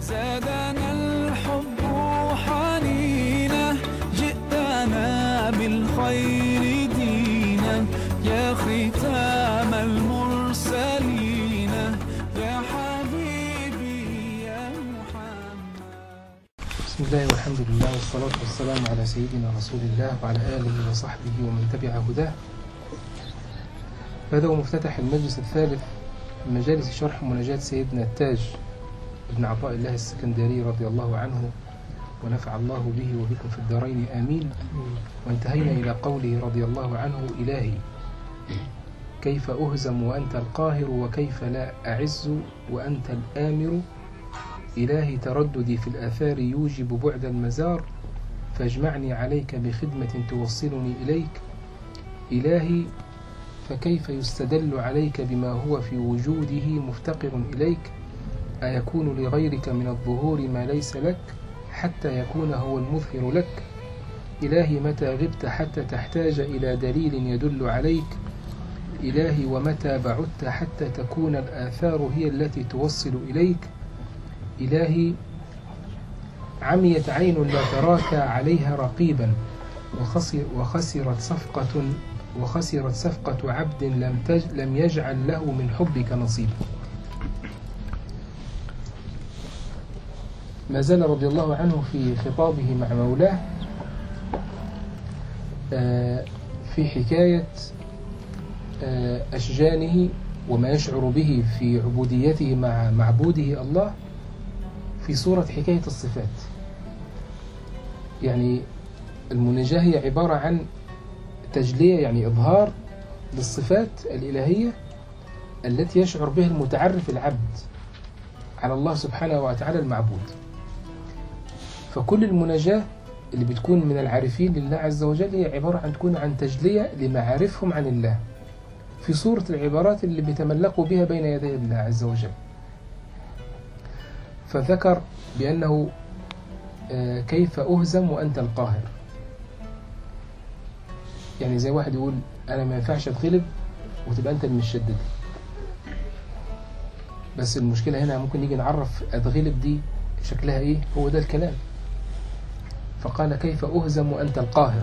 زادنا الحب حنينا جئتنا بالخير دينا يا ختام المرسلين يا حبيبي يا محمد. بسم الله والحمد لله والصلاة والسلام على سيدنا رسول الله وعلى آله وصحبه ومن تبع هداه. هذا هو مفتتح المجلس الثالث من مجالس شرح مناجاة سيدنا التاج ابن عطاء الله السكندري رضي الله عنه ونفع الله به وبكم في الدارين آمين. وانتهينا إلى قوله رضي الله عنه: إلهي كيف أهزم وأنت القاهر وكيف لا أعز وأنت الآمر. إلهي ترددي في الآثار يوجب بعد المزار فاجمعني عليك بخدمة توصلني إليك. إلهي فكيف يستدل عليك بما هو في وجوده مفتقر إليك. أيكون لغيرك من الظهور ما ليس لك حتى يكون هو المظهر لك. إلهي متى غبت حتى تحتاج إلى دليل يدل عليك. إلهي ومتى بعدت حتى تكون الآثار هي التي توصل إليك. إلهي عميت عين لا تراك عليها رقيبا وخسرت صفقة عبد لم يجعل له من حبك نصيبا. ما زال رضي الله عنه في خطابه مع مولاه في حكاية أشجانه وما يشعر به في عبوديته مع معبوده الله في صورة حكاية الصفات. يعني المناجاة هي عبارة عن تجلية، يعني إظهار للصفات الإلهية التي يشعر بها المتعرف العبد على الله سبحانه وتعالى المعبود. فكل المناجاة اللي بتكون من العارفين لله عز وجل هي عبارة عن تكون عن تجلية لمعارفهم عن الله في صورة العبارات اللي بيتملقوا بها بين يدي الله عز وجل. فذكر بأنه كيف أهزم وأنت القاهر. يعني زي واحد يقول أنا ما ينفعش أتغلب وتبقى أنت المشدد. بس المشكلة هنا ممكن نيجي نعرف أتغلب دي شكلها إيه. هو ده الكلام. فقال كيف أهزم وأنت القاهر.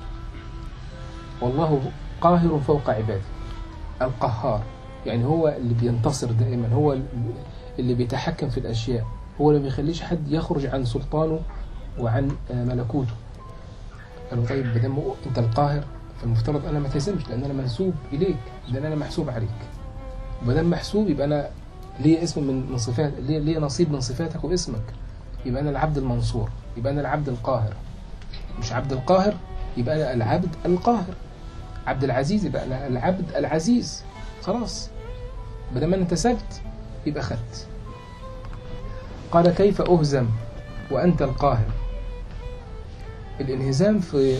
والله قاهر فوق عباده القهار، يعني هو اللي بينتصر دائما، هو اللي بيتحكم في الأشياء، هو اللي ما بيخليش حد يخرج عن سلطانه وعن ملكوته. قالوا طيب بدل أنت القاهر فالمفترض أنا ما تهزمش لأن أنا منسوب إليك، لأن أنا محسوب عليك. وبدل محسوب يبقى أنا ليه اسم من صفات، ليه نصيب من صفاتك واسمك. يبقى أنا العبد المنصور، يبقى أنا العبد القاهر. مش عبد القاهر يبقى أنا العبد القاهر. عبد العزيز يبقى أنا العبد العزيز. خلاص بدل ما انتسبت يبقى خدت. قال كيف أهزم وأنت القاهر. الانهزام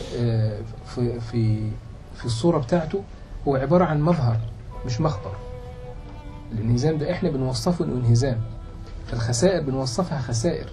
في الصورة بتاعته هو عبارة عن مظهر مش مخبر. الانهزام ده احنا بنوصفه انه انهزام، فالخسائر بنوصفها خسائر.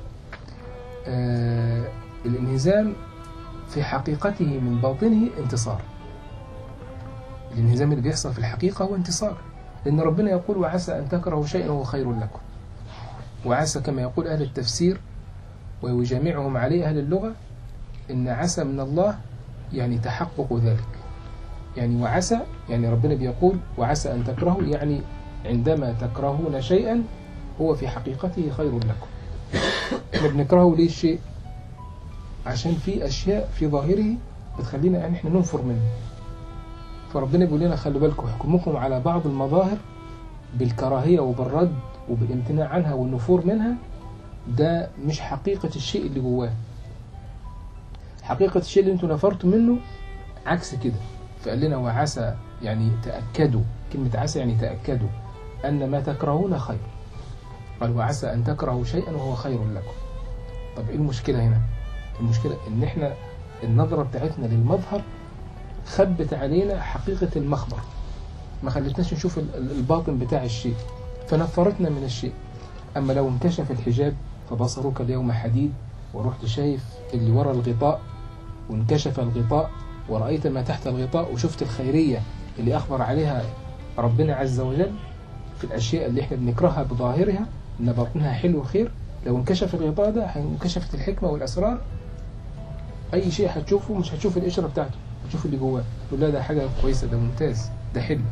الانهزام في حقيقته من باطنه انتصار. الانهزام اللي بيحصل في الحقيقة هو انتصار، لأن ربنا يقول وعسى أن تكرهوا شيئا وهو خير لكم. وعسى كما يقول أهل التفسير ويجامعهم عليه أهل اللغة إن عسى من الله يعني تحقق ذلك. يعني وعسى يعني ربنا بيقول وعسى أن تكرهوا، يعني عندما تكرهون شيئا هو في حقيقته خير لكم. احنا بنكرهه ليه الشيء؟ عشان في أشياء في ظاهره بتخلينا يعني احنا ننفر منه. فربنا بيقول لنا خلوا بالكم، حكمكم على بعض المظاهر بالكراهية وبالرد وبالامتناع عنها والنفور منها ده مش حقيقة الشيء اللي جواه. حقيقة الشيء اللي انتوا نفرتوا منه عكس كده. فقال لنا وعسى يعني تأكدوا، كلمة عسى يعني تأكدوا أن ما تكرهون خير. قال وعسى أن تكرهوا شيئا وهو خير لكم. طب إيه المشكلة هنا؟ المشكلة إن إحنا النظرة بتاعتنا للمظهر خبت علينا حقيقة المخبر، ما خلتناش نشوف الباطن بتاع الشيء فنفرتنا من الشيء. أما لو انكشف الحجاب فبصرك اليوم حديد، ورحت شايف اللي وراء الغطاء وانكشف الغطاء ورأيت ما تحت الغطاء وشفت الخيرية اللي أخبر عليها ربنا عز وجل في الأشياء اللي احنا بنكرهها بظاهرها إن باطنها حلو وخير، لو انكشف الغطاء ده انكشفت الحكمة والأسرار، أي شيء هتشوفه مش هتشوف القشرة بتاعته، هتشوف اللي جواه، تقول لا ده حاجة كويسة، ده ممتاز، ده حلو.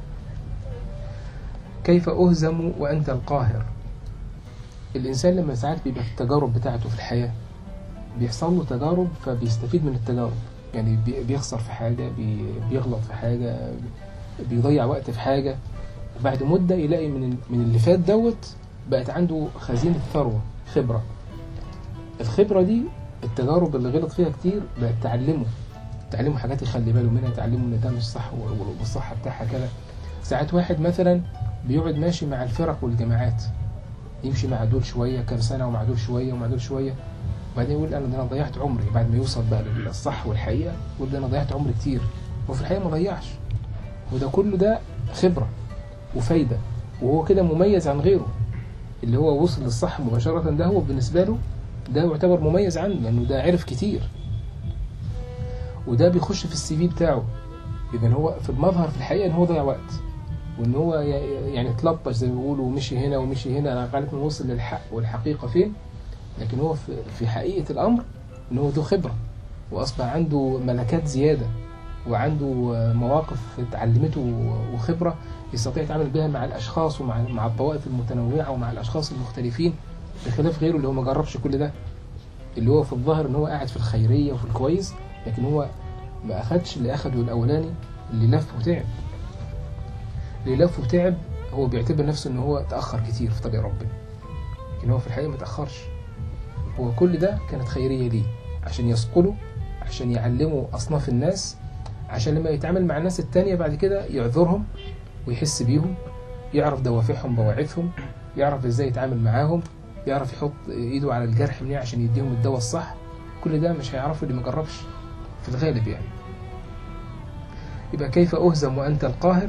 كيف أهزم وأنت القاهر. الإنسان لما ساعات بيبقى في التجارب بتاعته في الحياة بيحصل له تجارب فبيستفيد من التجارب، يعني بيخسر في حاجة، بيغلط في حاجة، بيضيع وقت في حاجة، وبعد مدة يلاقي من اللي فات دوت بقت عنده خزينة ثروة، خبرة. الخبرة دي التجارب اللي غلط فيها كتير بقت تعلمه حاجات يخلي باله منها، تعلمه ان ده مش صح والصح بتاعها كده. ساعات واحد مثلا بيقعد ماشي مع الفرق والجماعات، يمشي مع دول شوية كام سنة ومع دول شوية ومع دول شوية، وبعدين يقول أنا ضيعت عمري. بعد ما يوصل بقى للصح والحقيقة يقول أنا ضيعت عمري كتير، وفي الحقيقة ما ضيعش. وده كله ده خبرة وفايدة، وهو كده مميز عن غيره. اللي هو وصل للصح مباشرة ده هو بالنسبة له ده يعتبر مميز عنه، لأنه ده عرف كتير، وده بيخش في السي في بتاعه. إذن هو في المظهر في الحقيقة إن هو ضيع وقت، وإن هو يعني اتلطش زي ما بيقولوا، ومشي هنا ومشي هنا، أنا غالبا وصل للحق والحقيقة فين. لكن هو في حقيقة الأمر إن هو ذو خبرة، وأصبح عنده ملكات زيادة، وعنده مواقف اتعلمته وخبرة يستطيع يتعامل بها مع الأشخاص ومع الطوائف المتنوعة ومع الأشخاص المختلفين، بخلاف غيره اللي هو ما جربش كل ده، اللي هو في الظاهر إن هو قاعد في الخيرية وفي الكويس، لكن هو ما أخدش اللي أخده الأولاني اللي لف وتعب. اللي لف وتعب هو بيعتبر نفسه إن هو تأخر كتير في طريق ربنا، لكن هو في الحقيقة ما تأخرش. هو كل ده كانت خيرية ليه، عشان يصقله، عشان يعلموا أصناف الناس، عشان لما يتعامل مع الناس التانية بعد كده يعذرهم ويحس بيهم، يعرف دوافعهم بواعثهم، يعرف ازاي يتعامل معاهم، يعرف يحط ايده على الجرح منين عشان يديهم الدواء الصح. كل ده مش هيعرفه اللي مجربش في الغالب يعني. يبقى كيف أهزم وأنت القاهر.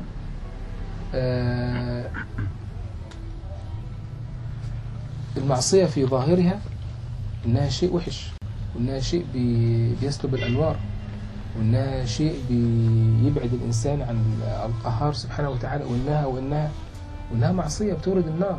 المعصية في ظاهرها إنها شيء وحش، وإنها شيء بيسلب الأنوار، وإنها شيء بيبعد الإنسان عن القهار سبحانه وتعالى، وإنها معصية بتورد النار،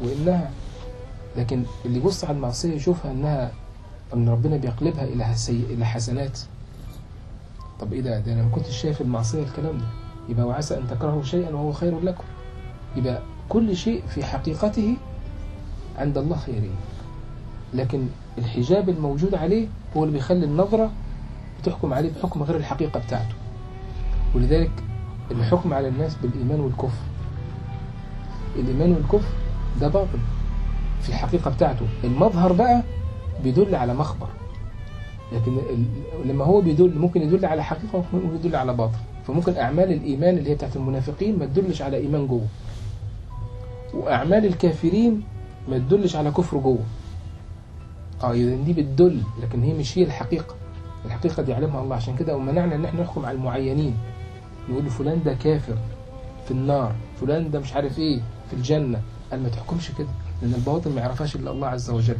لكن اللي يبص على المعصية يشوفها أن ربنا بيقلبها إلى حسنات. طب إيه ده أنا ما كنتش شايف المعصية الكلام ده. يبقى وعسى أن تكرهوا شيئا وهو خير لكم. يبقى كل شيء في حقيقته عند الله خيرين، لكن الحجاب الموجود عليه هو اللي بيخلي النظرة بتحكم عليه بحكم غير الحقيقة بتاعته. ولذلك الحكم على الناس بالإيمان والكفر، الإيمان والكفر ده باطل في الحقيقة بتاعته. المظهر بقى بيدل على مخبر، لكن لما هو ممكن يدل على حقيقة وممكن يدل على باطل. فممكن أعمال الإيمان اللي هي بتاعت المنافقين ما تدلش على إيمان جوه، وأعمال الكافرين ما تدلش على كفر جوه. إذا دي بتدل، لكن هي مش هي الحقيقة. الحقيقة دي يعلمها الله. عشان كده ومنعنا ان احنا نحكم على المعينين، نقول فلان ده كافر في النار، فلان ده مش عارف ايه في الجنة. قال ما تحكمش كده، لان الباطل ما يعرفهاش الا الله عز وجل.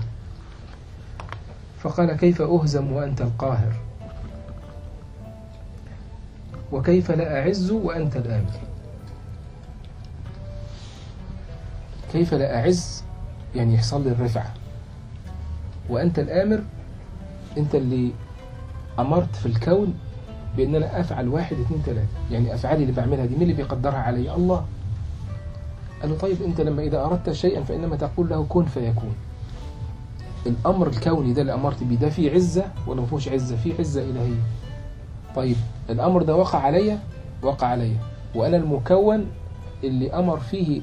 فقال كيف أهزم وأنت القاهر، وكيف لا أعز وأنت الآمر. كيف لا أعز يعني يحصل لي الرفعة، وأنت الآمر أنت اللي أمرت في الكون بأن أنا أفعل 1 2 3. يعني أفعالي اللي بعملها دي مين اللي بيقدرها علي؟ الله. قال له طيب أنت لما إذا أردت شيئا فإنما تقول له كن فيكون. الأمر الكوني ده اللي أمرت بيه ده فيه عزة ولا ما فيهوش عزة؟ فيه عزة إلهية. طيب الأمر ده وقع عليا، وأنا المكون اللي أمر فيه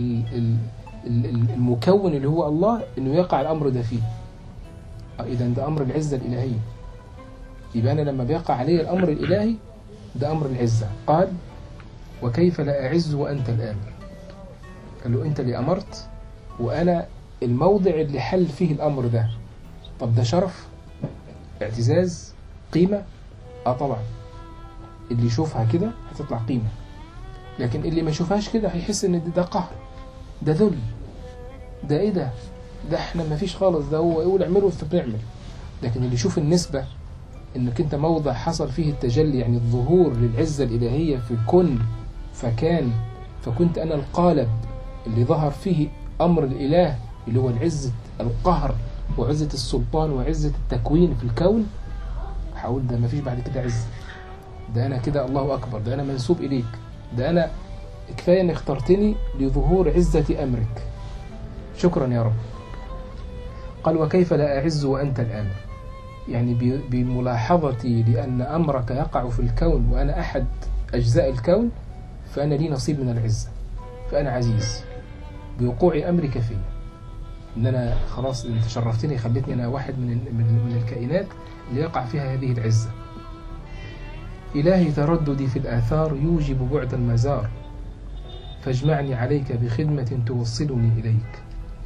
المكون اللي هو الله إنه يقع الأمر ده فيه. إذا ده أمر العزة الإلهية. يبقى أنا لما بيقع علي الأمر الإلهي ده أمر العزة. قال وكيف لا أعز وأنت الآمر. قال له أنت اللي أمرت وأنا الموضع اللي حل فيه الأمر ده. طب ده شرف، اعتزاز، قيمة. طبعا اللي يشوفها كده هتطلع قيمة، لكن اللي ما يشوفهاش كده هيحس ان ده قهر، ده ذل، ده ايه ده احنا ما فيش خالص، ده هو يقول اعمله فبنعمل. لكن اللي يشوف النسبة انك انت موضع حصل فيه التجلي، يعني الظهور للعزة الإلهية في كن فكان، فكنت أنا القالب اللي ظهر فيه أمر الإله اللي هو العزة القهر وعزة السلطان وعزة التكوين في الكون، هقول ده مفيش بعد كده عزة، ده أنا كده الله أكبر، ده أنا منسوب إليك، ده أنا كفاية إن اخترتني لظهور عزة أمرك، شكرا يا رب. قال وكيف لا أعز وأنت الآمر، يعني بملاحظتي لأن أمرك يقع في الكون وأنا أحد أجزاء الكون، فأنا لي نصيب من العزة، فأنا عزيز بوقوع أمرك فيه، إن أنا خلاص أنت شرفتني خليتني أنا واحد من الكائنات اللي يقع فيها هذه العزة. إلهي ترددي في الآثار يوجب بعد المزار، فاجمعني عليك بخدمة توصلني إليك.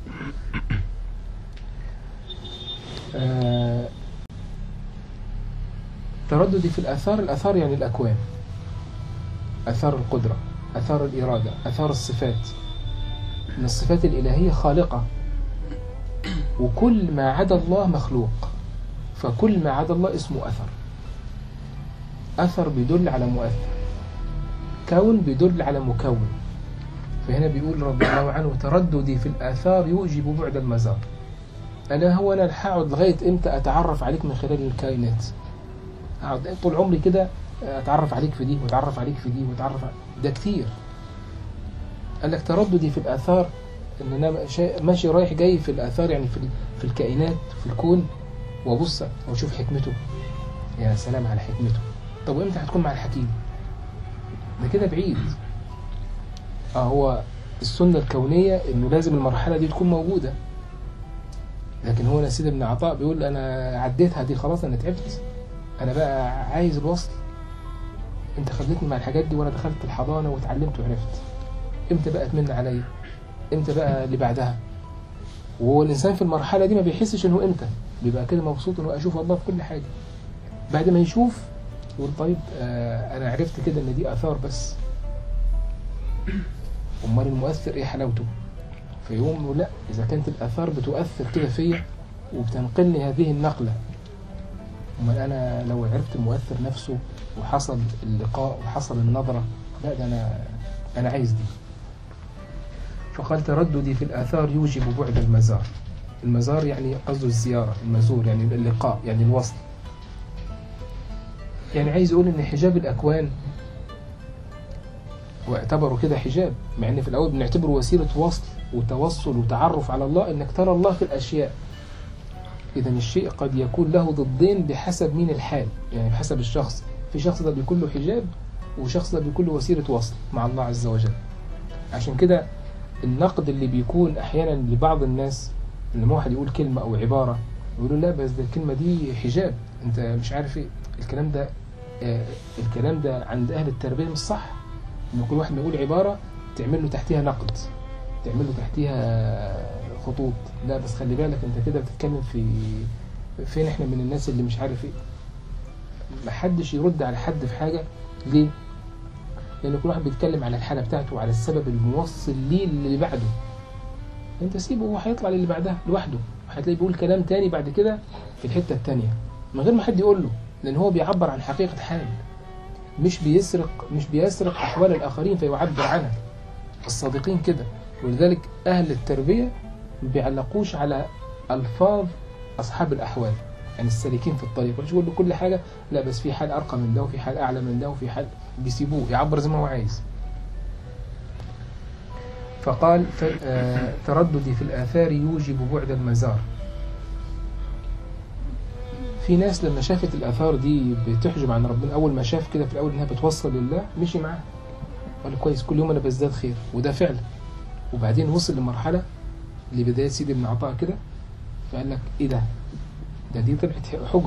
ترددي في الآثار، الآثار يعني الأكوان، آثار القدرة، آثار الإرادة، آثار الصفات، من الصفات الإلهية خالقة، وكل ما عدا الله مخلوق، فكل ما عدا الله اسمه أثر. أثر بيدل على مؤثر، كون بيدل على مكون. فهنا بيقول رضي الله عنه ترددي في الآثار يوجب بعد المزار. أنا هو أنا هقعد لغاية إمتى أتعرف عليك من خلال الكائنات؟ أقعد طول عمري كده أتعرف عليك في دي وأتعرف عليك في دي وأتعرف ده كتير. قال لك ترددي في الآثار، إن أنا ماشي رايح جاي في الآثار، يعني في الكائنات في الكون، وأبص وأشوف حكمته. يا سلام على حكمته. طب وإمتى هتكون مع الحكيم؟ ده كده بعيد. هو السنة الكونية إنه لازم المرحلة دي تكون موجودة، لكن هو سيد ابن عطاء بيقول أنا عديتها دي خلاص، أنا تعبت، أنا بقى عايز الوصل. أنت خليتني مع الحاجات دي وأنا دخلت الحضانة واتعلمت وعرفت. إمتى بقى تمن عليا؟ إمتى بقى اللي بعدها؟ وهو الإنسان في المرحلة دي ما بيحسش إنه إمتى، بيبقى كده مبسوط إنه أشوف الله في كل حاجة. بعد ما يشوف يقول طيب أنا عرفت كده إن دي آثار بس، أمال المؤثر إيه حلاوته؟ فيقوم لا، إذا كانت الآثار بتؤثر كده فيا وبتنقلني هذه النقلة، أمال أنا لو عرفت المؤثر نفسه وحصل اللقاء وحصل النظرة، لا ده أنا عايز دي. فقال ترددي في الآثار يوجب بعد المزار. المزار يعني قصده الزيارة، المزور يعني اللقاء، يعني الوصل. يعني عايز يقول إن حجاب الأكوان واعتبروا كده حجاب، مع إن في الأول بنعتبره وسيلة وصل وتوصل وتعرف على الله، إنك ترى الله في الأشياء. إذا الشيء قد يكون له ضدين بحسب مين الحال، يعني بحسب الشخص. في شخص ده بيكون له حجاب، وشخص ده بيكون له وسيلة وصل مع الله عز وجل. عشان كده النقد اللي بيكون أحيانا لبعض الناس، لما واحد يقول كلمة أو عبارة يقولوا لا بس ده الكلمة دي حجاب، أنت مش عارف إيه الكلام ده عند أهل التربية مش صح. إن كل واحد ما يقول عبارة تعمل له تحتها نقد، تعمل له تحتها خطوط. لا بس خلي بالك أنت كده بتتكلم فين إحنا من الناس اللي مش عارف إيه. محدش يرد على حد في حاجة. ليه؟ لأن كل واحد بيتكلم على الحالة بتاعته وعلى السبب الموصل ليه اللي بعده. أنت سيبه، هو هيطلع للي بعدها لوحده، وهتلاقيه بيقول كلام تاني بعد كده في الحتة التانية من غير ما حد يقول له، لأن هو بيعبر عن حقيقة حال، مش بيسرق أحوال الآخرين فيعبر عنها. الصادقين كده. ولذلك أهل التربية ما بيعلقوش على ألفاظ أصحاب الأحوال، يعني السالكين في الطريق، مش يقول له كل حاجة، لا بس في حال أرقى من ده وفي حال أعلى من ده وفي حال، بيسيبوه يعبر زي ما هو عايز. فقال ترددي في الآثار يوجب بعد المزار. في ناس لما شافت الآثار دي بتحجب عن ربنا، أول ما شاف كده في الأول إنها بتوصل لله مشي معاه، قال كويس كل يوم أنا بزداد خير، وده فعلا. وبعدين وصل لمرحلة لبداية سيد ابن عطاء كده، فقال لك إيه ده دي طلعت حجب،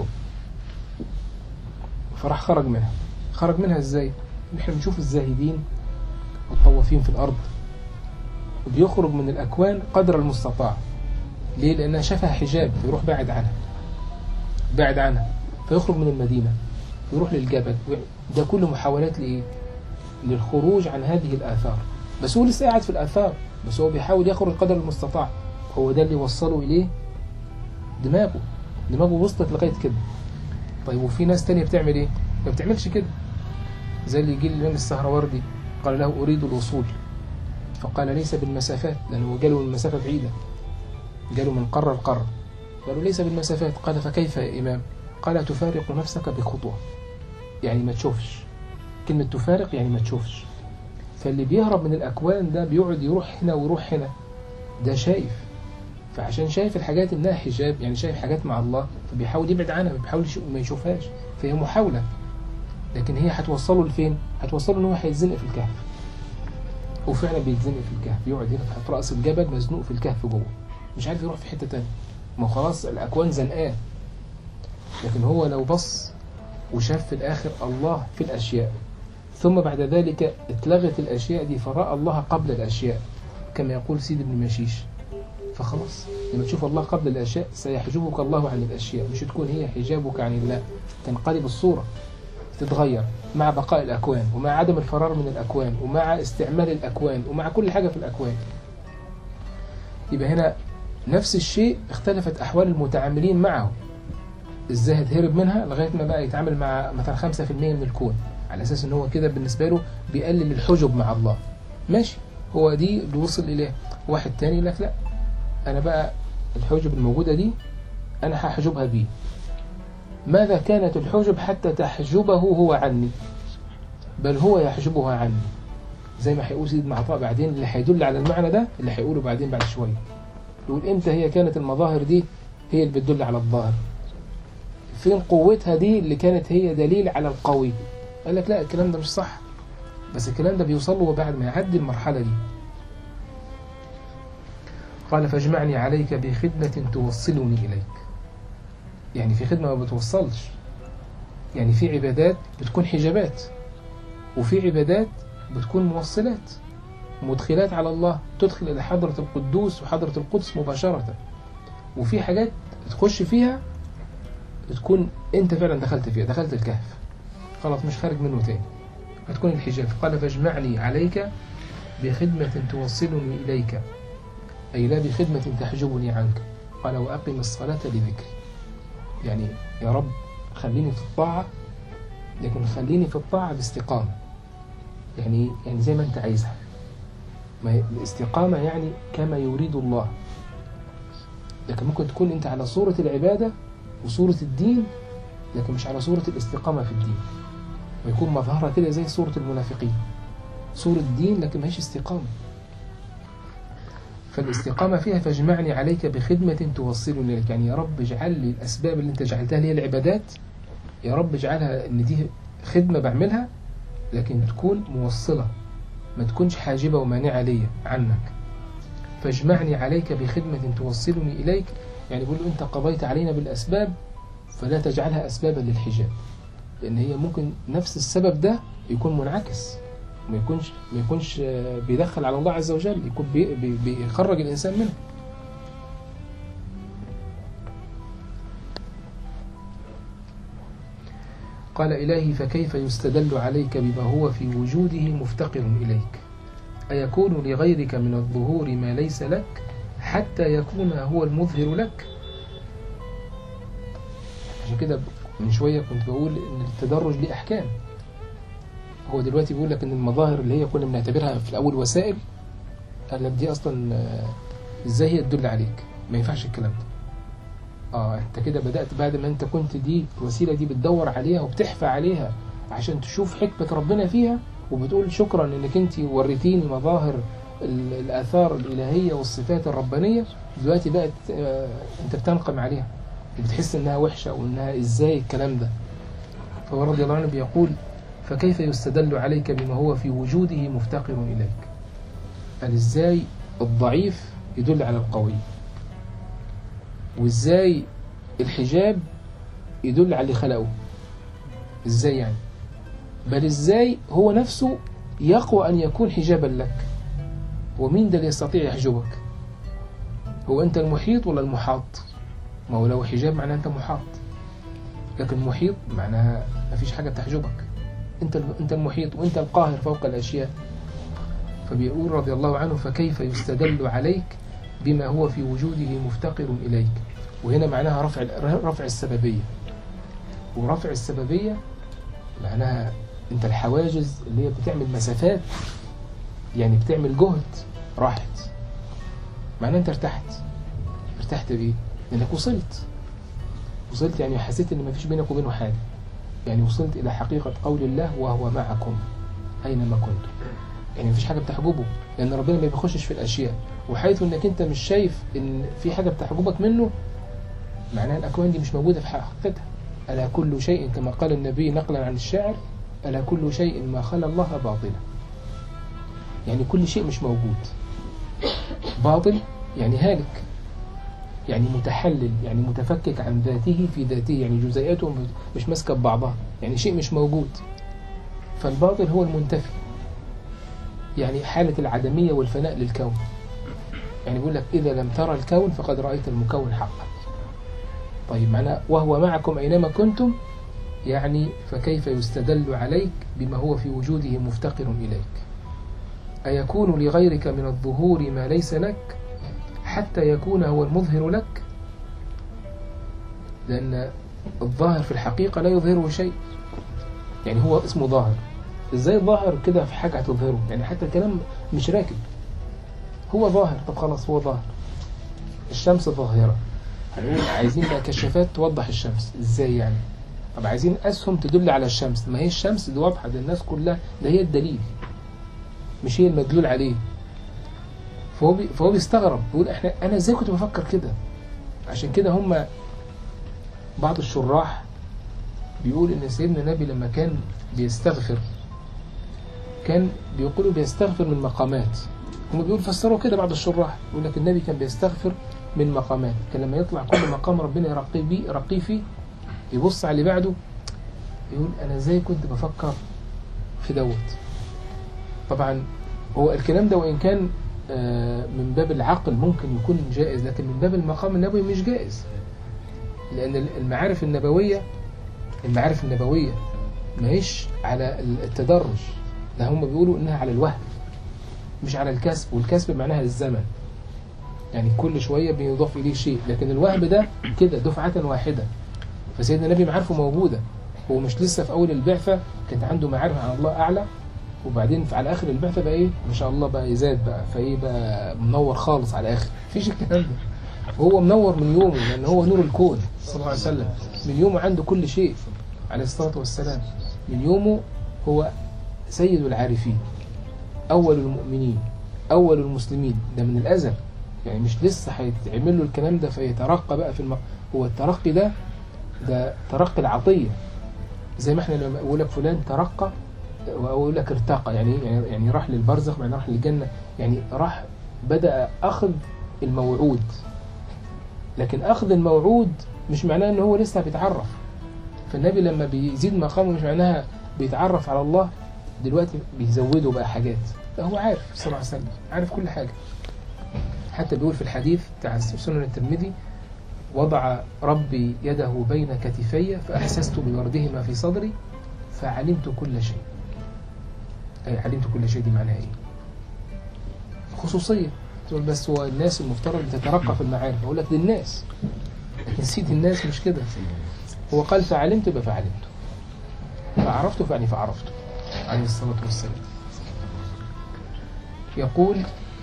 فراح خرج منها إزاي؟ نحن بنشوف الزاهدين والطوافين في الأرض وبيخرج من الأكوان قدر المستطاع. ليه؟ لأنها شافها حجاب فيروح بعد عنها فيخرج من المدينة ويروح للجبل. ده كله محاولات لإيه؟ للخروج عن هذه الآثار. بس هو لسه قاعد في الآثار، بس هو بيحاول يخرج قدر المستطاع. هو ده اللي وصله إليه دماغه وصلت لغاية كده. طيب وفي ناس تانية بتعمل إيه؟ ما بتعملش كده، زي اللي يجي الإمام السهروردي قال له أريد الوصول، فقال ليس بالمسافات، لأنه جاله المسافة بعيدة. قالوا من قرر قرر، قالوا ليس بالمسافات. قال فكيف يا إمام؟ قال تفارق نفسك بخطوة، يعني ما تشوفش. كلمة تفارق يعني ما تشوفش. فاللي بيهرب من الأكوان ده بيقعد يروح هنا ويروح هنا، ده شايف، فعشان شايف الحاجات إنها حجاب، يعني شايف حاجات مع الله، فبيحاول يبعد عنها، بيحاول ما يشوفهاش، فهي محاولة. لكن هي هتوصله لفين؟ هتوصله إن هو هيتزنق في الكهف. وفعلا بيتزنق في الكهف، يقعد هنا في رأس الجبل مزنوق في الكهف جوه، مش عارف يروح في حتة تانية، ما خلاص الأكوان زنقاه. لكن هو لو بص وشاف في الآخر الله في الأشياء، ثم بعد ذلك اتلغت الأشياء دي فرأى الله قبل الأشياء، كما يقول سيد ابن مشيش، فخلاص لما تشوف الله قبل الأشياء سيحجبك الله عن الأشياء، مش تكون هي حجابك عن الله، تنقلب الصورة، تتغير مع بقاء الأكوان، ومع عدم الفرار من الأكوان، ومع استعمال الأكوان، ومع كل حاجة في الأكوان. يبقى هنا نفس الشيء اختلفت أحوال المتعاملين معه، ازاي هتهرب منها لغاية ما بقى يتعامل مع مثلا 5% من الكون، على أساس ان هو كده بالنسبة له بيقلل الحجب مع الله. ماشي، هو دي اللي وصل إليه. واحد تاني لك لا، أنا بقى الحجب الموجودة دي أنا هحجبها بيه. ماذا كانت الحجب حتى تحجبه هو عني؟ بل هو يحجبها عني، زي ما هيقول سيدنا عطاء بعدين، اللي هيدل على المعنى ده اللي هيقوله بعدين بعد شوية. يقول امتى هي كانت المظاهر دي هي اللي بتدل على الظاهر؟ فين قوتها دي اللي كانت هي دليل على القوي؟ قال لك لا، الكلام ده مش صح، بس الكلام ده بيوصل له بعد ما يعدي المرحلة دي. قال فاجمعني عليك بخدمة توصلني إليك، يعني في خدمة ما بتوصلش، يعني في عبادات بتكون حجابات، وفي عبادات بتكون موصلات مدخلات على الله، تدخل إلى حضرة القدوس وحضرة القدس مباشرة، وفي حاجات تخش فيها تكون أنت فعلا دخلت فيها، دخلت الكهف خلاص مش خارج منه تاني، هتكون الحجاب. قال فاجمعني عليك بخدمة توصلني إليك، أي لا بخدمة تحجبني عنك. قال وأقم الصلاة لذكري، يعني يا رب خليني في الطاعة، لكن خليني في الطاعة باستقامة، يعني زي ما أنت عايزها. ما الاستقامة يعني كما يريد الله، لكن ممكن تكون أنت على صورة العبادة وصورة الدين، لكن مش على صورة الاستقامة في الدين، ويكون مظهرها كده زي صورة المنافقين، صورة الدين لكن ما هيش استقامة. فالاستقامة فيها فاجمعني عليك بخدمة توصلني إليك، يعني يا رب اجعل لي الأسباب اللي أنت جعلتها لي العبادات، يا رب اجعلها إن دي خدمة بعملها، لكن تكون موصلة، ما تكونش حاجبة ومانعة لي عنك. فاجمعني عليك بخدمة توصلني إليك، يعني يقول له أنت قضيت علينا بالأسباب فلا تجعلها أسبابا للحجاب، لأن هي ممكن نفس السبب ده يكون منعكس، ما يكونش بيدخل على الله عز وجل، يكون بيخرج الإنسان منه. قال إلهي فكيف يستدل عليك بما هو في وجوده مفتقر إليك؟ أيكون لغيرك من الظهور ما ليس لك حتى يكون هو المظهر لك؟ عشان كده من شوية كنت بقول إن التدرج ليه أحكام. هو دلوقتي بيقول لك إن المظاهر اللي هي كنا بنعتبرها في الأول وسائل، قال لك دي أصلا إزاي هي تدل عليك؟ ما ينفعش الكلام ده. أنت كده بدأت بعد ما أنت كنت دي الوسيلة دي بتدور عليها وبتحفى عليها عشان تشوف حكمة ربنا فيها، وبتقول شكرا إنك أنت وريتيني مظاهر الآثار الإلهية والصفات الربانية، دلوقتي بقت أنت بتنقم عليها وبتحس إنها وحشة وإنها إزاي الكلام ده. فهو رضي الله عنه بيقول فكيف يستدل عليك بما هو في وجوده مفتقر إليك؟ قال إزاي الضعيف يدل على القوي، وإزاي الحجاب يدل على اللي خلقه، إزاي يعني؟ بل إزاي هو نفسه يقوى أن يكون حجابا لك؟ ومين ده اللي يستطيع يحجبك؟ هو أنت المحيط ولا المحاط؟ ما هو لو حجاب معناه أنت محاط، لكن محيط معناها ما فيش حاجة تحجبك، أنت المحيط وأنت القاهر فوق الأشياء. فبيقول رضي الله عنه فكيف يستدل عليك بما هو في وجوده مفتقر إليك؟ وهنا معناها رفع السببية، ورفع السببية معناها أنت الحواجز اللي هي بتعمل مسافات، يعني بتعمل جهد راحت، معناها أنت ارتحت ارتحت بإيه؟ لأنك وصلت يعني حسيت إن مفيش بينك وبينه حاجة، يعني وصلت إلى حقيقة قول الله وهو معكم أينما كنتم. يعني مفيش حاجة بتحجبه، لأن ربنا ما بيخشش في الأشياء، وحيث إنك أنت مش شايف إن في حاجة بتحجبك منه، معناها الأكوان دي مش موجودة في حقيقتها. ألا كل شيء كما قال النبي نقلا عن الشاعر: ألا كل شيء ما خلا الله باطلا. يعني كل شيء مش موجود. باطل يعني هالك، يعني متحلل، يعني متفكك عن ذاته في ذاته، يعني جزيئاته مش ماسكة ببعضها، يعني شيء مش موجود. فالباطل هو المنتفي، يعني حالة العدمية والفناء للكون. يعني بيقول لك إذا لم ترى الكون فقد رأيت المكون حقا. طيب معناه وهو معكم أينما كنتم، يعني فكيف يستدل عليك بما هو في وجوده مفتقر إليك؟ أيكون لغيرك من الظهور ما ليس لك حتى يكون هو المظهر لك؟ لأن الظاهر في الحقيقة لا يظهره شيء، يعني هو اسمه ظاهر. إزاي ظاهر كده في حاجة هتظهره؟ يعني حتى الكلام مش راكب، هو ظاهر. طب خلاص هو ظاهر. الشمس ظاهرة، هنقول عايزين بقى كشافات توضح الشمس. إزاي يعني؟ طب عايزين أسهم تدل على الشمس. ما هي الشمس دي واضحة للناس كلها، ده هي الدليل مش هي المدلول عليه. فهو بيستغرب، بيقول أنا إزاي كنت بفكر كده؟ عشان كده هم بعض الشراح بيقول إن سيدنا النبي لما كان بيستغفر كان بيقولوا بيستغفر من مقامات. هم بيقولوا فسروا كده بعض الشراح، يقول لك النبي كان بيستغفر من مقامات، كان لما يطلع كل مقام ربنا يرقيه فيه يبص على اللي بعده يقول أنا إزاي كنت بفكر في دوت. طبعا هو الكلام ده وإن كان من باب العقل ممكن يكون جائز، لكن من باب المقام النبوي مش جائز، لأن المعارف النبوية ما هيش على التدرج، لا هم بيقولوا إنها على الوهم مش على الكسب، والكسب معناها الزمن، يعني كل شوية بيضاف إليه شيء، لكن الوهم ده كده دفعة واحدة. فسيدنا النبي معارفه موجودة، هو مش لسه في أول البعثة كانت عنده معارف عن الله أعلى، وبعدين على آخر البعثة بقى إيه ما شاء الله بقى يزاد بقى، فإيه بقى منور خالص على آخر، مفيش الكلام ده. هو منور من يومه، لأن هو نور الكون صلى الله عليه وسلم، من يومه عنده كل شيء عليه الصلاة والسلام، من يومه هو سيد العارفين، أول المؤمنين، أول المسلمين، ده من الأزل، يعني مش لسه هيتعمل له الكلام ده فيترقى بقى في هو الترقي ده ترقي العطية، زي ما احنا لما أقول لك فلان ترقى أو أقول لك ارتقى، يعني راح للبرزخ، يعني راح للجنة، يعني راح بدأ أخذ الموعود. لكن أخذ الموعود مش معناه أنه هو لسه بيتعرف. فالنبي لما بيزيد مقامه مش معناها بيتعرف على الله دلوقتي بيزوده بقى حاجات، لا هو عارف صلى الله عليه وسلم، عارف كل حاجة. حتى بيقول في الحديث بتاع سنن الترمذي: وضع ربي يده بين كتفي فأحسست بوردهما في صدري فعلمت كل شيء. أي علمت كل شيء دي معناها إيه؟ خصوصية. تقول بس هو الناس المفترض بتترقى في المعارف، أقول لك دي الناس، لكن سيد الناس مش كده. هو قال فعلمت يبقى فعلمت، فعرفته فعني فعرفته عليه الصلاة والسلام. يقول: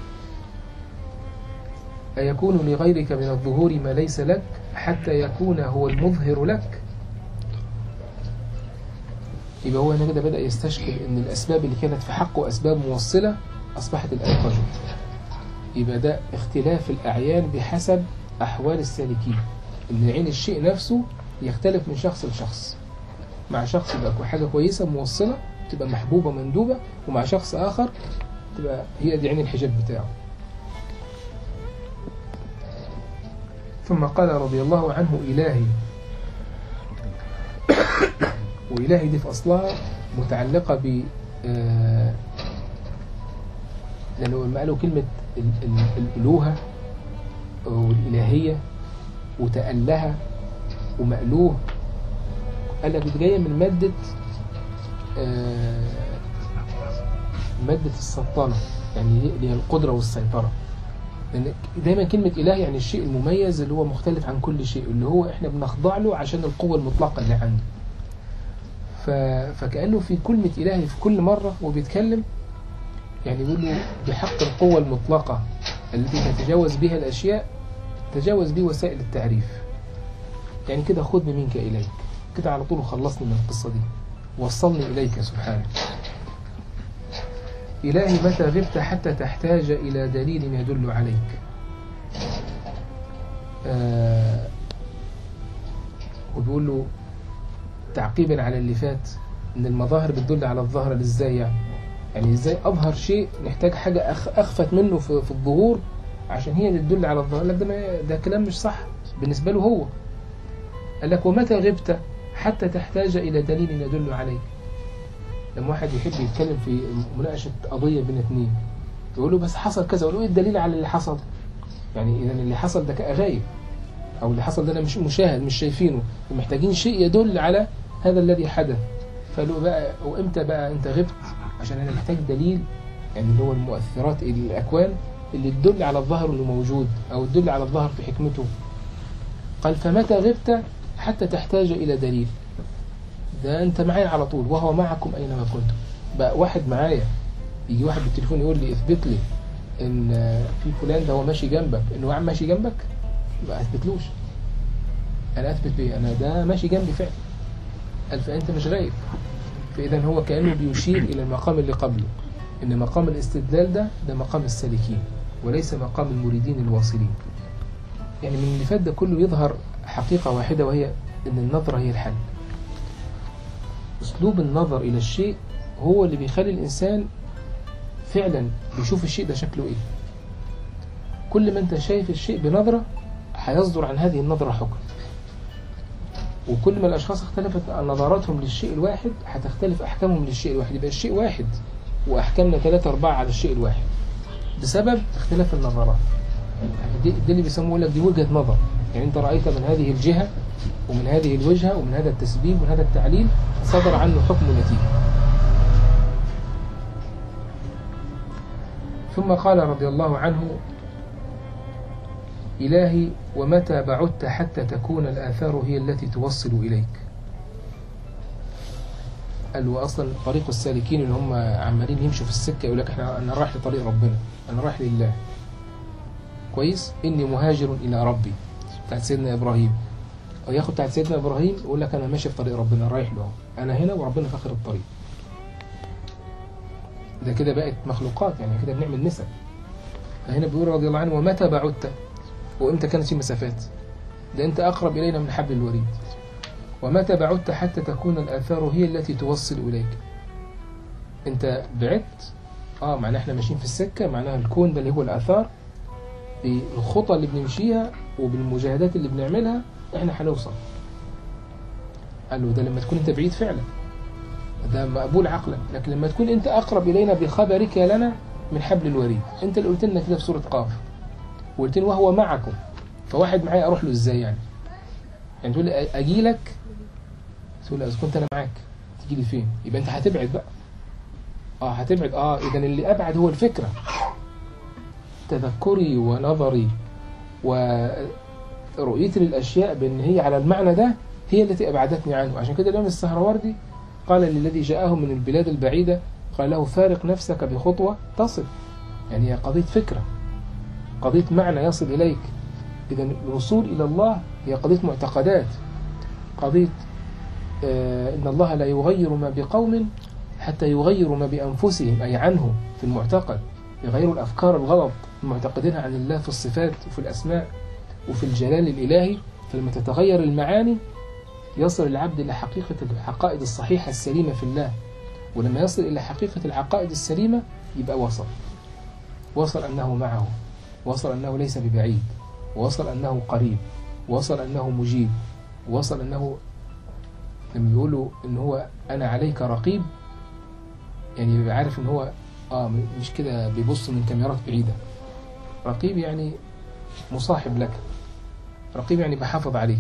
أيكون لغيرك من الظهور ما ليس لك حتى يكون هو المظهر لك؟ يبقى هو هنا كده بدأ يستشكل إن الأسباب اللي كانت في حقه أسباب موصلة أصبحت الآن رجل. يبقى ده اختلاف الأعيان بحسب أحوال السالكين، إن عين الشيء نفسه يختلف من شخص لشخص. مع شخص يبقى حاجة كويسة موصلة تبقى محبوبة مندوبة، ومع شخص آخر تبقى هي دي عين الحجاب بتاعه. ثم قال رضي الله عنه: إلهي. وإلهي دي في أصلها متعلقة ب لأنه لما قالوا كلمة الألوهة والإلهية وتأله ومألوه، قال لك دي جاية من مادة السلطنة، يعني اللي هي القدرة والسيطرة. لأن دايما كلمة إله يعني الشيء المميز اللي هو مختلف عن كل شيء، اللي هو إحنا بنخضع له عشان القوة المطلقة اللي عنده. فكأنه في كلمة إلهي في كل مرة وبيتكلم يعني يقول له بحق القوة المطلقة التي تتجاوز بها الأشياء تجاوز بيه وسائل التعريف. يعني كده خذ منك إليك، كده على طول خلصني من القصة دي، وصلني إليك سبحانك. إلهي متى غبت حتى تحتاج إلى دليل يدل عليك. وبيقول له تعقيبا على اللي فات إن المظاهر بتدل على الظاهرة. إزاي يعني إزاي أظهر شيء نحتاج حاجة أخفت منه في الظهور عشان هي اللي تدل على الظاهر؟ لك ده كلام مش صح بالنسبة له هو. قال لك ومتى غبت حتى تحتاج إلى دليل يدل عليك. لما واحد يحب يتكلم في مناقشة قضية بين اثنين، يقول له بس حصل كذا، يقول له ايه الدليل على اللي حصل؟ يعني إذا اللي حصل ده غايب، أو اللي حصل ده أنا مش مشاهد، مش شايفينه، ومحتاجين شيء يدل على هذا الذي حدث. فقالوا بقى وإمتى بقى أنت غبت؟ عشان أنا محتاج دليل، يعني اللي هو المؤثرات الأكوان اللي تدل على الظاهر اللي موجود، أو تدل على الظاهر في حكمته. قال فمتى غبت حتى تحتاج إلى دليل. ده أنت معايا على طول، وهو معكم أينما كنتم. بقى واحد معايا، يجي واحد بالتليفون يقول لي اثبت لي إن في فلان ده هو ماشي جنبك، إنه عم ماشي جنبك، ما أثبتلوش. أنا أثبت بيه أنا ده ماشي جنبي فعلا. قال فأنت مش غايب. فإذا هو كأنه بيشير إلى المقام اللي قبله، إن مقام الاستدلال ده مقام السالكين وليس مقام المريدين الواصلين. يعني من اللي فات ده كله يظهر حقيقة واحدة، وهي إن النظرة هي الحل. أسلوب النظر إلى الشيء هو اللي بيخلي الإنسان فعلا بيشوف الشيء ده شكله إيه. كل ما أنت شايف الشيء بنظرة هيصدر عن هذه النظرة حكم، وكل ما الأشخاص اختلفت نظراتهم للشيء الواحد هتختلف أحكامهم للشيء الواحد. يبقى الشيء واحد وأحكامنا 3-4 على الشيء الواحد بسبب اختلاف النظرات. دي اللي بيسموه لك دي وجهة نظر. يعني أنت رأيت من هذه الجهة ومن هذه الوجهة ومن هذا التسبيب ومن هذا التعليل صدر عنه حكم ونتيجة. ثم قال رضي الله عنه إلهي ومتى بعدت حتى تكون الآثار هي التي توصل إليك. قال له أصلا طريق السالكين اللي هم عمالين يمشوا في السكة يقول لك أنا رايح لطريق ربنا، أنا رايح لله كويس، إني مهاجر إلى ربي بتاعت سيدنا إبراهيم. أو ياخد بتاعت سيدنا إبراهيم يقول لك أنا ماشي في طريق ربنا، رايح له، أنا هنا وربنا في آخر الطريق. ده كده بقت مخلوقات، يعني كده بنعمل نسب. فهنا بيقول رضي الله عنه ومتى بعدت، وإمتى كانت في مسافات، ده أنت أقرب إلينا من حبل الوريد. ومتى بعدت حتى تكون الآثار هي التي توصل إليك. أنت بعدت معناه إحنا ماشيين في السكة، معناها الكون ده اللي هو الآثار، بالخطى اللي بنمشيها وبالمجاهدات اللي بنعملها إحنا هنوصل. قال له ده لما تكون أنت بعيد فعلا، ده مقبول عقلا، لكن لما تكون أنت أقرب إلينا بخبرك لنا من حبل الوريد. أنت اللي قلت لنا كده في سورة قاف، وقلت لي وهو معكم. فواحد معايا أروح له إزاي يعني تقول لي أجي لك، تقول لي إذا كنت أنا معاك تجي لي فين؟ يبقى أنت هتبعد بقى. هتبعد. إذا اللي أبعد هو الفكرة. تذكري ونظري ورؤيتي للأشياء بأن هي على المعنى ده هي التي أبعدتني عنه. عشان كده الإمام السهروردي قال للذي جاءه من البلاد البعيدة، قال له فارق نفسك بخطوة تصل. يعني هي قضية فكرة، قضية معنى يصل إليك. إذا الوصول إلى الله هي قضية معتقدات، قضية إن الله لا يغير ما بقوم حتى يغيروا ما بأنفسهم، أي عنه في المعتقد. يغيروا الأفكار الغلط المعتقدين عن الله في الصفات وفي الأسماء وفي الجلال الإلهي. فلما تتغير المعاني يصل العبد إلى حقيقة العقائد الصحيحة السليمة في الله. ولما يصل إلى حقيقة العقائد السليمة يبقى وصل أنه معه، وصل أنه ليس ببعيد، وصل أنه قريب، وصل أنه مجيب، وصل أنه لما بيقولوا إن هو أنا عليك رقيب، يعني بيبقى عارف إن هو مش كده بيبص من كاميرات بعيدة. رقيب يعني مصاحب لك، رقيب يعني بحافظ عليك.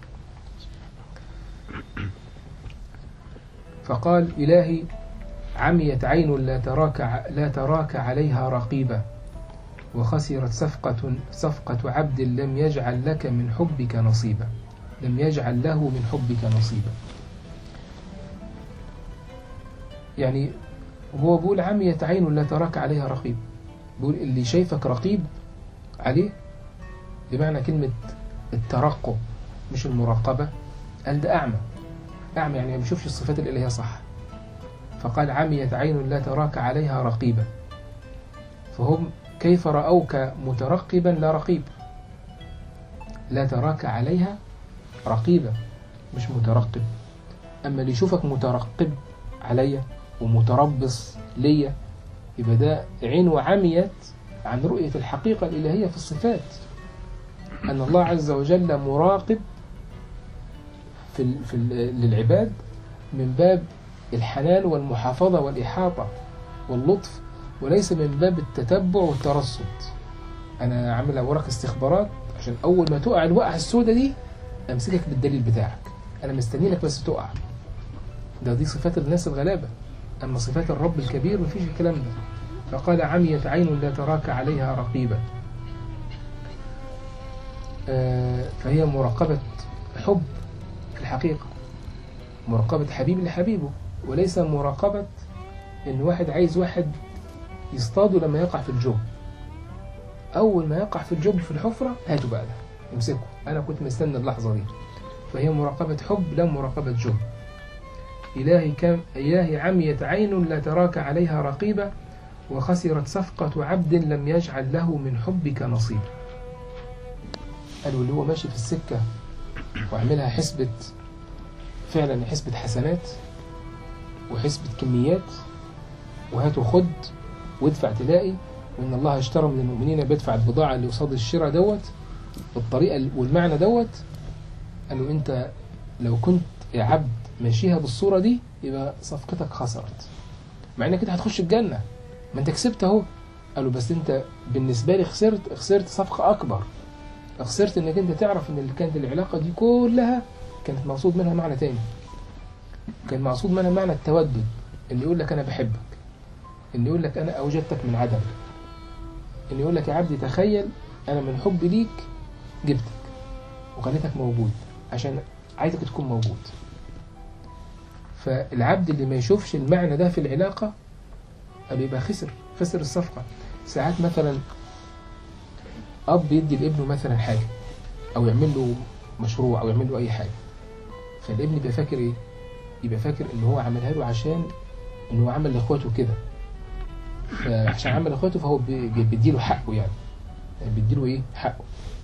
فقال إلهي عميت عين لا تراك عليها رقيبة، وخسرت صفقة عبد لم يجعل لك من حبك نصيبا، لم يجعل له من حبك نصيبا. يعني هو بيقول عميت عين لا تراك عليها رقيب، بيقول اللي شايفك رقيب عليه بمعنى كلمة الترقب مش المراقبة، قال ده أعمى. أعمى يعني ما بيشوفش الصفات الإلهية صح، فقال عميت عين لا تراك عليها رقيبة. فهم كيف رأوك مترقبا لا رقيب؟ لا تراك عليها رقيبة مش مترقب. أما اللي يشوفك مترقب عليا ومتربص ليا يبقى ده عينه عميت عن رؤية الحقيقة الإلهية في الصفات، أن الله عز وجل مراقب للعباد من باب الحنان والمحافظة والإحاطة واللطف، وليس من باب التتبع والترصد. أنا عامل أوراق استخبارات عشان أول ما تقع الوقعة السوداء دي أمسكك بالدليل بتاعك، أنا مستنينك بس تقع. دي صفات الناس الغلابة، أما صفات الرب الكبير مفيش الكلام ده. فقال عميت عين لا تراك عليها رقيبة. فهي مراقبة حب في الحقيقة، مراقبة حبيب لحبيبه، وليس مراقبة إن واحد عايز واحد يصطاده لما يقع في الجب. أول ما يقع في الجب في الحفرة هاتوا بقى ده امسكه، أنا كنت مستنى اللحظة دي. فهي مراقبة حب لا مراقبة جب. إلهي عميت عين لا تراك عليها رقيبة، وخسرت صفقة عبد لم يجعل له من حبك نصيب. قالوا اللي هو ماشي في السكة وعملها حسبة، فعلا حسبة حسنات وحسبة كميات، وهاتوا خد وادفع تلاقي، وإن الله اشترى من المؤمنين بيدفع البضاعة اللي قصاد الشراء دوت بالطريقة والمعنى دوت. قالوا أنت لو كنت يا عبد ماشيها بالصورة دي يبقى صفقتك خسرت، مع انك انت هتخش الجنة، ما انت كسبت اهو. قالوا بس انت بالنسبة لي خسرت صفقة اكبر، خسرت انك انت تعرف ان اللي كانت العلاقة دي كلها كانت مقصود منها معنى تاني، كان مقصود منها معنى التودد، اللي يقول لك انا بحبك، اللي يقول لك انا اوجدتك من عدم، اللي يقول لك يا عبدي تخيل انا من حبي ليك جبتك وخليتك موجود عشان عايزك تكون موجود. فالعبد اللي ما يشوفش المعنى ده في العلاقة بيبقى خسر الصفقة. ساعات مثلا أب يدي لابنه مثلا حاجة أو يعمل له مشروع أو يعمل له أي حاجة، فالابن يبقى فاكر إيه؟ يبقى فاكر إن هو عملها له عشان إن هو عمل لإخواته كده، فعشان عمل لإخواته فهو بيديله حقه، يعني بيديله إيه؟ حقه.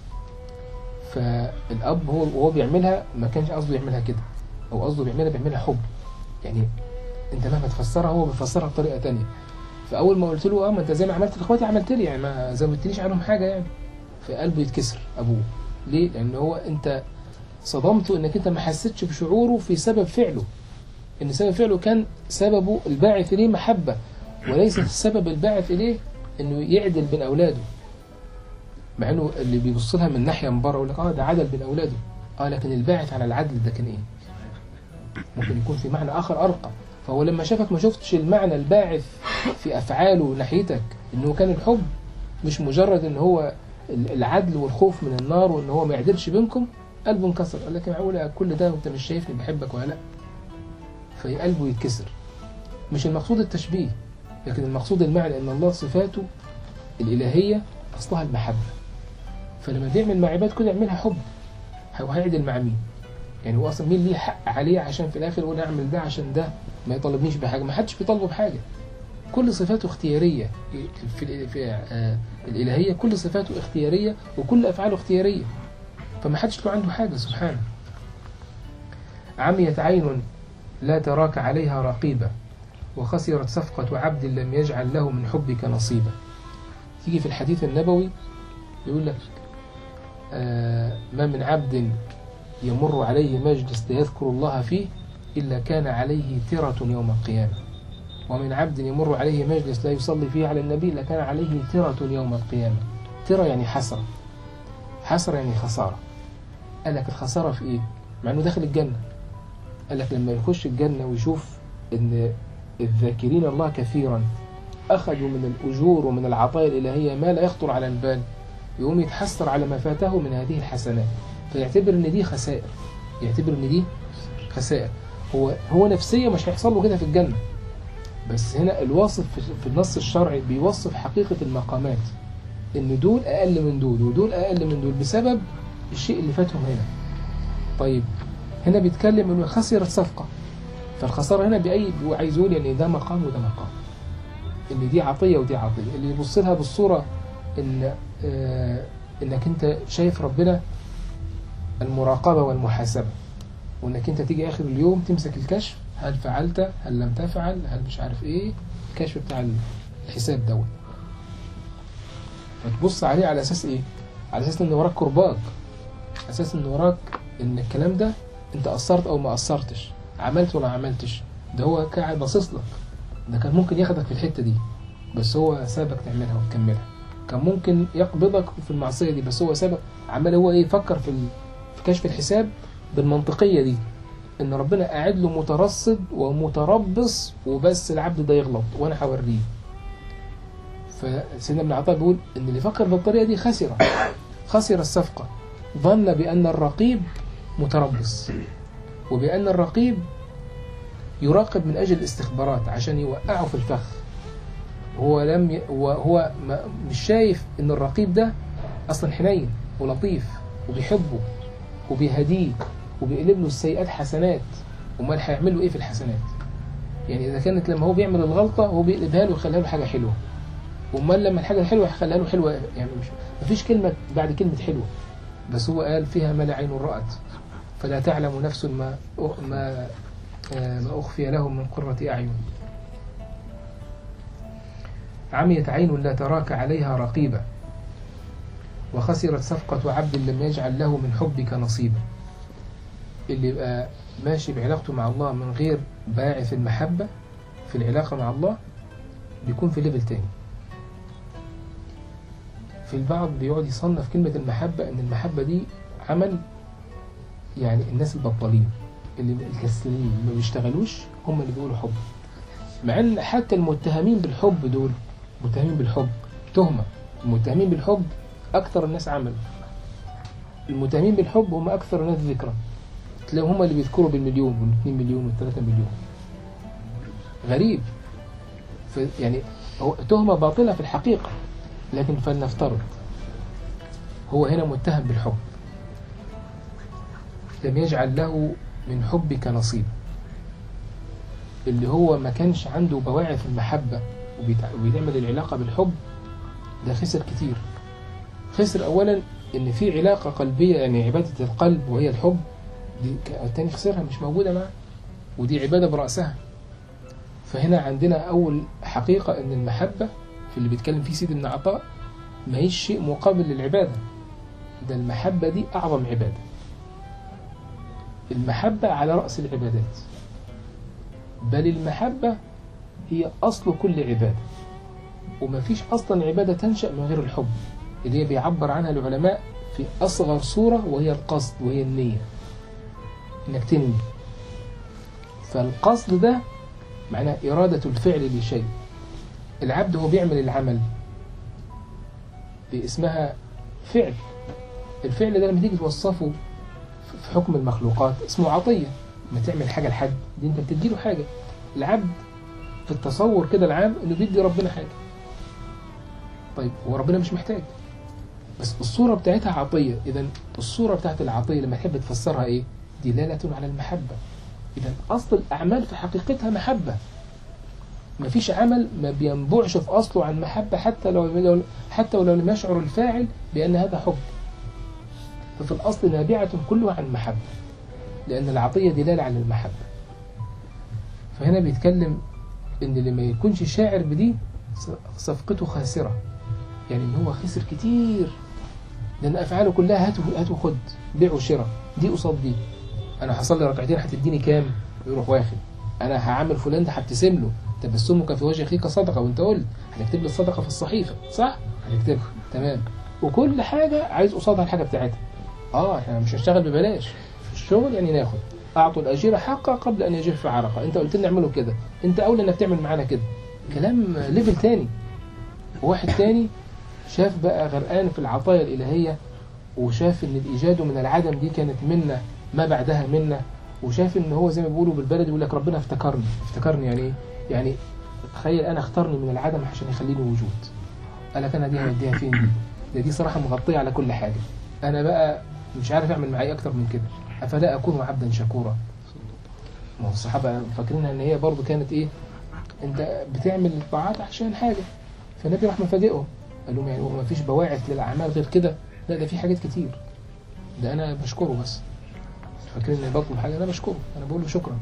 فالأب هو وهو بيعملها ما كانش قصده يعملها كده، أو قصده بيعملها حب، يعني انت مهما تفسرها هو بيفسرها بطريقه تانية. فاول ما قلت له ما انت زي ما عملت لاخواتي عملت لي، يعني ما زودتليش عنهم حاجه، يعني فقلبه يتكسر ابوه. ليه؟ لان هو انت صدمته انك انت ما حسيتش بشعوره في سبب فعله، ان سبب فعله كان سببه الباعث اليه محبه، وليس السبب الباعث اليه انه يعدل بين اولاده. مع انه اللي بيبص لها من ناحيه من بره يقول لك ده عدل بين اولاده، لكن الباعث على العدل ده كان ايه؟ ممكن يكون في معنى آخر أرقى. فهو لما شافك ما شفتش المعنى الباعث في أفعاله ناحيتك إنه كان الحب، مش مجرد إن هو العدل والخوف من النار وإن هو ما يعدلش بينكم، قلبه انكسر. قال لك معقولة كل ده وأنت مش شايفني بحبك ولا لا؟ فقلبه يتكسر. مش المقصود التشبيه، لكن المقصود المعنى إن الله صفاته الإلهية أصلها المحبة، فلما بيعمل مع عباد كده يعملها حب. هيعدل مع مين؟ يعني هو اصلا مين ليه حق عليه عشان في الاخر يقول اعمل ده عشان ده ما يطالبنيش بحاجه؟ ما حدش بيطالبه بحاجه، كل صفاته اختياريه في الالهيه، كل صفاته اختياريه وكل افعاله اختياريه، فما حدش له عنده حاجه سبحانه. عميت عين لا تراك عليها رقيبه، وخسرت صفقه عبد لم يجعل له من حبك نصيبا. تيجي في الحديث النبوي يقول لك ما من عبد يمر عليه مجلس ليذكر الله فيه إلا كان عليه ترة يوم القيامة، ومن عبد يمر عليه مجلس لا يصلي فيه على النبي إلا كان عليه ترة يوم القيامة. ترة يعني حسرة يعني خسارة. قال لك الخسارة في إيه؟ مع أنه داخل الجنة. قال لك لما يخش الجنة ويشوف أن الذاكرين الله كثيرا أخذوا من الأجور ومن العطايا الإلهية ما لا يخطر على البال، يقوم يتحسر على ما فاته من هذه الحسنات، فيعتبر ان دي خسائر، يعتبر ان دي خسائر. هو نفسيا مش هيحصل له كده في الجنة، بس هنا الواصف في النص الشرعي بيوصف حقيقة المقامات، ان دول اقل من دول ودول اقل من دول بسبب الشيء اللي فاتهم هنا. طيب هنا بيتكلم انه خسر الصفقة، فالخسارة هنا عايز يقول يعني ده مقام وده مقام، ان دي عطية ودي عطية. اللي يبص لها بالصورة انك انت شايف ربنا المراقبة والمحاسبة، وانك انت تيجي اخر اليوم تمسك الكشف، هل فعلت هل لم تفعل هل مش عارف ايه، الكشف بتاع الحساب دوت، فتبص عليه على اساس ايه؟ على اساس ان وراك كرباج، على اساس ان وراك ان الكلام ده انت قصرت او ما قصرتش، عملت ولا عملتش. ده هو قاعد باصص لك، ده كان ممكن ياخدك في الحتة دي بس هو سابك تعملها وتكملها، كان ممكن يقبضك في المعصية دي بس هو سابك، عمال هو ايه، يفكر في كشف الحساب بالمنطقية دي، ان ربنا قاعد له مترصد ومتربص وبس العبد ده يغلط وانا هوريه. فسيدنا ابن عطاء بيقول ان اللي فكر بالطريقة دي خسر الصفقة، ظن بأن الرقيب متربص وبأن الرقيب يراقب من أجل الاستخبارات عشان يوقعه في الفخ، وهو مش شايف ان الرقيب ده اصلا حنين ولطيف وبيحبه وبيهديه وبيقلب له السيئات حسنات، وما هيعمل له ايه في الحسنات؟ يعني اذا كانت لما هو بيعمل الغلطة هو بيقلبها له ويخليها له حاجة حلوة، وامال لما الحاجة الحلوة هيخليها له حلوة، يعني مفيش كلمة بعد كلمة حلوة، بس هو قال فيها ما لا عين رأت فلا تعلم نفس ما أخفي لهم من قرة أعين، عميت عين لا تراك عليها رقيبة، وخسرت صفقة عبد لم يجعل له من حبك نصيبا. اللي يبقى ماشي بعلاقته مع الله من غير باعث المحبة في العلاقة مع الله بيكون في ليفل تاني. في البعض بيقعد يصنف كلمة المحبة ان المحبة دي عمل، يعني الناس البطالين اللي الكسلين اللي ما بيشتغلوش هم اللي بيقولوا حب، مع ان حتى المتهمين بالحب دول متهمين بالحب تهمة، المتهمين بالحب اكثر الناس عمل، المتهمين بالحب هم اكثر الناس ذكرى، تلاقيهم هم اللي بيذكروا بالمليون وال2 مليون وال3 مليون. غريب، يعني هو تهمة باطلة في الحقيقة، لكن فلنفترض هو هنا متهم بالحب، لم يجعل له من حبك نصيب، اللي هو ما كانش عنده بواعث المحبة وبيعمل العلاقة بالحب، ده خسر كتير. خسر أولا إن في علاقة قلبية، يعني عبادة القلب وهي الحب دي التاني خسرها، مش موجودة معه، ودي عبادة برأسها. فهنا عندنا أول حقيقة إن المحبة في اللي بيتكلم فيه سيدنا ابن عطاء ما هيش شيء مقابل للعبادة، ده المحبة دي أعظم عبادة، المحبة على رأس العبادات، بل المحبة هي أصل كل عبادة، وما فيش أصلا عبادة تنشأ من غير الحب، اللي هي بيعبر عنها العلماء في أصغر صورة وهي القصد وهي النية، إنك تنوي. فالقصد ده معناه إرادة الفعل لشيء، العبد هو بيعمل العمل اسمها فعل، الفعل ده لما تيجي توصفه في حكم المخلوقات اسمه عطية. ما تعمل حاجة لحد دي انت بتديله حاجة، العبد في التصور كده العام انه بيدي ربنا حاجة، طيب هو ربنا مش محتاج، بس الصورة بتاعتها عطية. إذن الصورة بتاعت العطية لما تحب تفسرها إيه؟ دلالة على المحبة. إذن أصل الأعمال في حقيقتها محبة، مفيش عمل ما بينبعش في أصله عن محبة، حتى ولو لم يشعر الفاعل بأن هذا حب، ففي الأصل نابعة كله عن محبة، لأن العطية دلالة على المحبة. فهنا بيتكلم إن اللي ما يكونش شاعر بدي صفقته خاسرة، يعني إن هو خسر كتير، لأن أفعاله كلها هات وخد، بيع وشراء، دي قصاد دي، أنا هصلي ركعتين هتديني كام؟ يروح واخد. أنا هعمل فلان ده هبتسم له، تبسمك في وجه أخيك صدقة، وأنت قلت هنكتب لي الصدقة في الصحيفة، صح؟ هنكتبها تمام، وكل حاجة عايز قصادها الحاجة بتاعتها. احنا مش هنشتغل ببلاش، في الشغل يعني ناخد، أعطوا الأجير حقه قبل أن يجف عرقه، أنت قلت لنا نعمله كده، أنت أولى إنك تعمل معانا كده. كلام ليفل تاني. وواحد تاني شاف بقى غرقان في العطايا الإلهية، وشاف إن الإيجاد من العدم دي كانت منا ما بعدها منا، وشاف إن هو زي ما بيقولوا بالبلد يقول لك ربنا افتكرني يعني إيه؟ يعني تخيل أنا اختارني من العدم عشان يخليني وجود، قال لك أنا دي هوديها فين دي صراحة مغطية على كل حاجة، أنا بقى مش عارف أعمل معي أكتر من كده، أفلا أكون عبدا شكورا. ما هو الصحابة فاكرينها إن هي برضو كانت إيه، أنت بتعمل الطاعات عشان حاجة. فالنبي راح مفاجئهم قال لهم يعني ما فيش بواعث للأعمال غير كده؟ لا ده في حاجات كتير، ده أنا بشكره بس. فاكرين إني بطلب حاجة، أنا بشكره، أنا بقول له شكرا.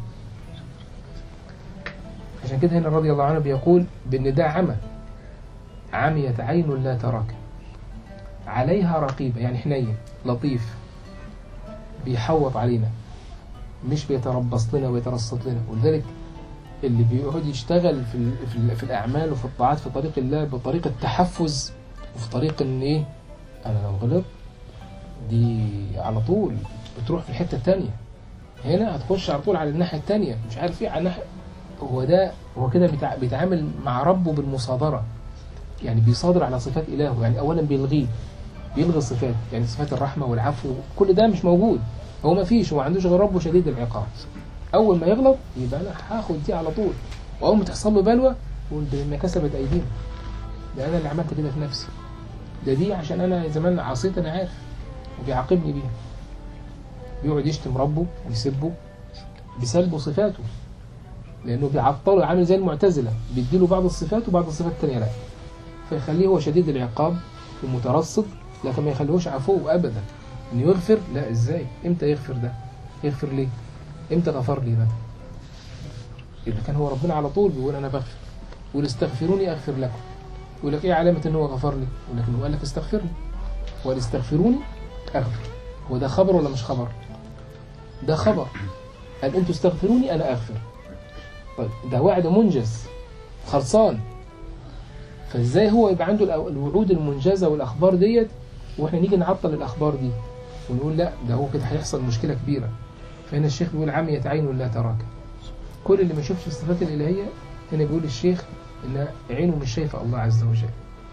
عشان كده هنا رضي الله عنه بيقول بأن ده عميت عين لا تراك عليها رقيبة، يعني حنين لطيف بيحوط علينا، مش بيتربص لنا ويترصد لنا. ولذلك اللي بيقعد يشتغل في الأعمال وفي الطاعات في طريق الله بطريقة تحفز وفي طريق إن إيه، أنا لو غلط دي على طول بتروح في الحتة التانية، هنا هتخش على طول على الناحية التانية، مش عارف إيه على الناحية. هو كده بيتعامل مع ربه بالمصادرة، يعني بيصادر على صفات إلهه. يعني أولا بيلغي الصفات، يعني صفات الرحمة والعفو كل ده مش موجود، هو ما فيش، هو عندوش غير ربه شديد العقاب. أول ما يغلط يبقى أنا هاخد دي على طول، وأول ما تحصل له بلوى يقول بما كسبت أيدينا، ده أنا اللي عملت كده في نفسي، دي عشان أنا زمان عصيت أنا عارف، وبيعاقبني بيها. بيقعد يشتم ربه ويسبه بسلبه صفاته، لأنه بيعطله، عامل زي المعتزلة، بيديله بعض الصفات وبعض الصفات التانية لا، فيخليه هو شديد العقاب ومترصد، لكن ما يخليهوش عفو أبدا. إنه يغفر، لا إزاي، إمتى يغفر ده؟ يغفر ليه؟ إمتى غفر لي ده؟ إذا كان هو ربنا على طول بيقول أنا بغفر، يقول استغفروني أغفر لكم، يقول لك إيه علامة إن هو غفر لي؟ ولكن هو قال لك استغفرني، والاستغفروني أغفر. هو ده خبر ولا مش خبر؟ ده خبر، قال أنتوا استغفروني أنا أغفر. طيب ده وعد منجز خلصان، فازاي هو يبقى عنده الوعود المنجزة والأخبار ديت واحنا نيجي نعطل الأخبار دي ونقول لا ده هو كده هيحصل مشكلة كبيرة. فهنا الشيخ بيقول عميت عين لا تراك، كل اللي ما يشوفش الصفات الإلهية هنا بيقول الشيخ إن عينه مش شايفة الله عز وجل.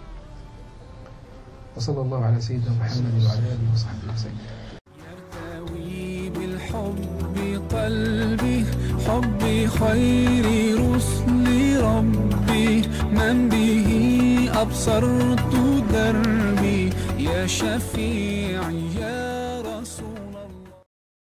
وصلى الله على سيدنا محمد وعلى آله وصحبه وسلم. يرتوي بالحب قلبي، حب خير رسل ربي، من به أبصرت دربي، يا شفيعي يا